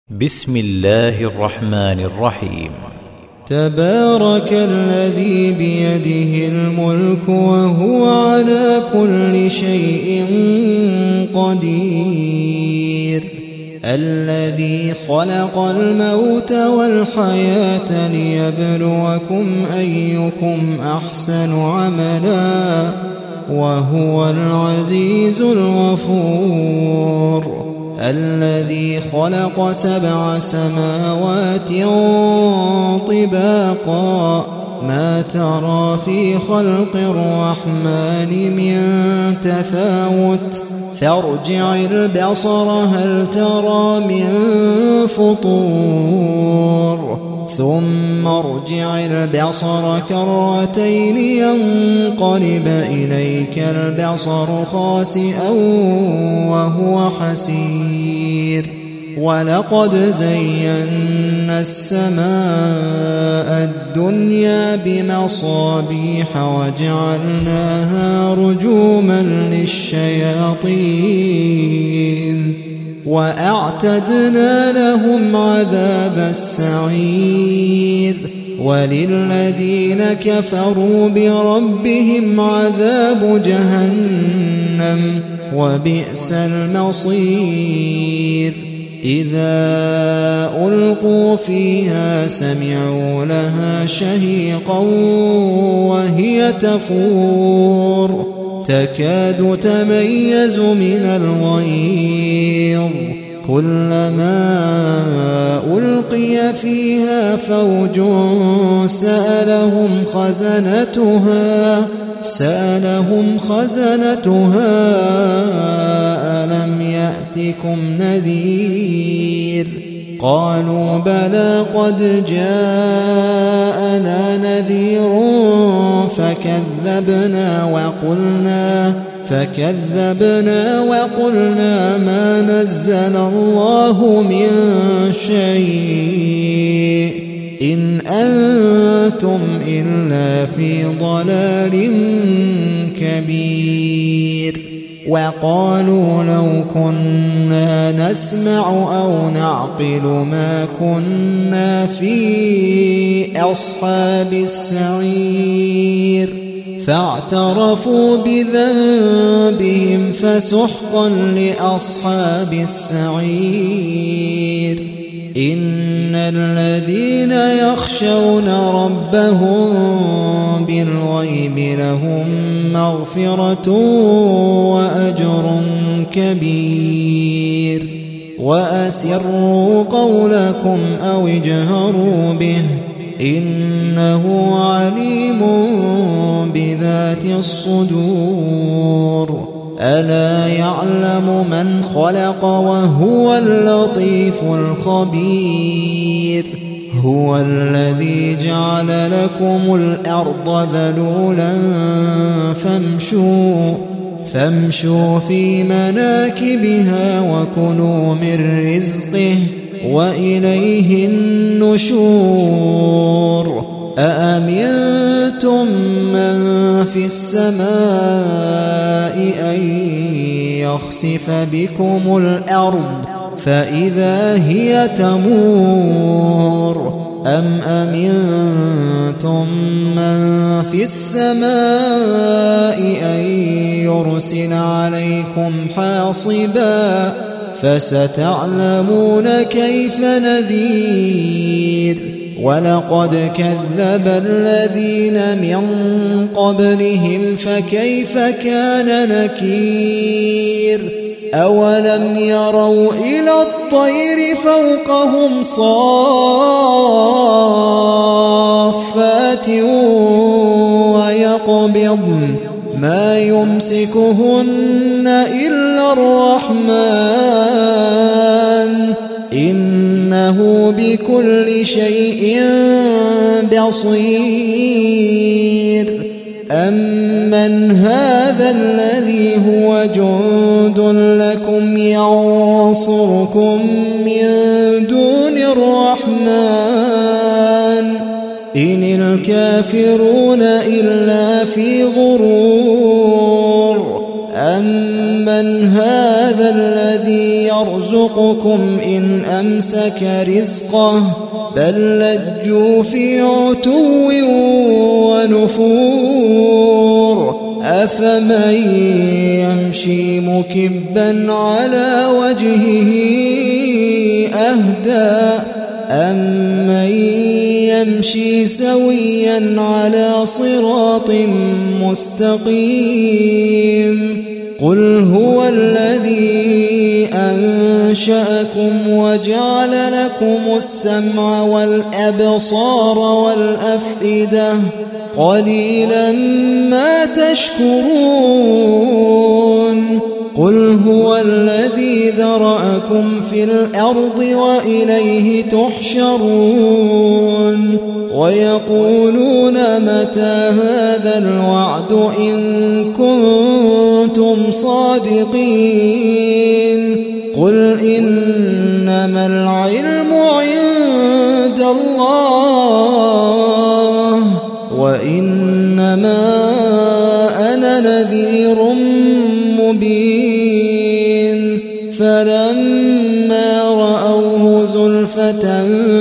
بسم الله الرحمن الرحيم. تبارك الذي بيده الملك وهو على كل شيء قدير، الذي خلق الموت والحياة ليبلوكم أيكم أحسن عملا وهو العزيز الغفور، الذي خلق 7 سماوات طباقا ما ترى في خلق الرحمن من تفاوت فارجع البصر هل ترى من فطور ثم ارجع البصر كرتين ينقلب إليك البصر خاسئا وهو حسير، ولقد زينا السماء الدنيا بمصابيح وجعلناها رجوما للشياطين وأعتدنا لهم عذاب السعير، وللذين كفروا بربهم عذاب جهنم وبئس المصير. إذا ألقوا فيها سمعوا لها شهيقا وهي تفور تكاد تميز من الغيظ، كلما ألقي فيها فوج سألهم خزنتها ألم يأتكم نذير؟ قالوا بلى قد جاءنا نذير فكذبنا وقلنا ما نزل الله من شيء إن أنتم إلا في ضلال كبير. وقالوا لو كنا نسمع أو نعقل ما كنا في أصحاب السعير، فاعترفوا بذنبهم فسحقا لأصحاب السعير. إن الذين يخشون ربهم بالغيب لهم مغفرة وأجر كبير. وأسروا قولكم أو اجهروا به إنه عليم بذات الصدور. ألا يعلم من خلق وهو اللطيف الخبير. هو الذي جعل لكم الأرض ذلولا فامشوا في مناكبها وكلوا من رزقه وإليه النشور. أأمنتم من في السماء أن يخسف بكم الأرض فإذا هي تمور، أم أمنتم من في السماء أن يرسل عليكم حاصبا فستعلمون كيف نذير. ولقد كذب الذين من قبلهم فكيف كان نكير. أولم يروا إلى الطير فوقهم صافات ويقبضن ما يمسكهن إلا الرحمن إنه بكل شيء بصير. أمن هذا الذي هو جند لكم ينصركم من دون الرحمن إن الكافرون إلا في غرور. أمن هذا الذي يرزقكم إن أمسك رزقه بل لجوا في عتو ونفور أفمن يمشي مكبا على وجهه أهدى أمن يمشي سويا على صراط مستقيم قل هو الذي أنشأكم وجعل لكم السمع والأبصار والأفئدة قليلا ما تشكرون قل هو الذي ذرأكم في الأرض وإليه تحشرون ويقولون متى هذا الوعد إن كنتم صادقين قل إنما العلم عند الله وإنما أنا نذير مبين فلما رأوه زلفة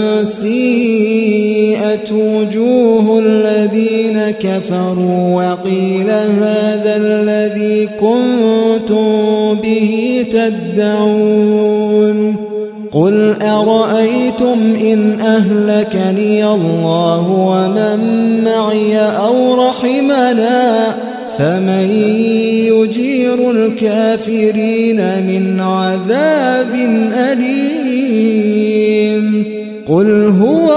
سيئت وجوه الذين كفروا وقيل هذا الذي كنتم به تدعون قل أرأيتم إن أهلكني الله ومن معي أو رحمنا فمن يجير الكافرين من عذاب أليم قل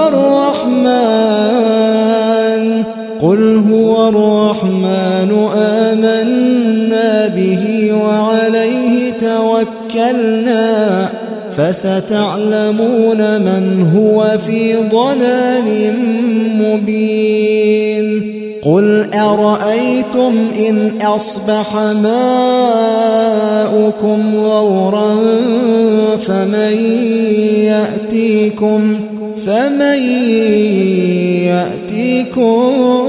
هو الرحمن آمنا به وعليه توكلنا فستعلمون من هو في ضلال مبين قل أرأيتم إن أصبح ماؤكم غورا فمن يأتيكم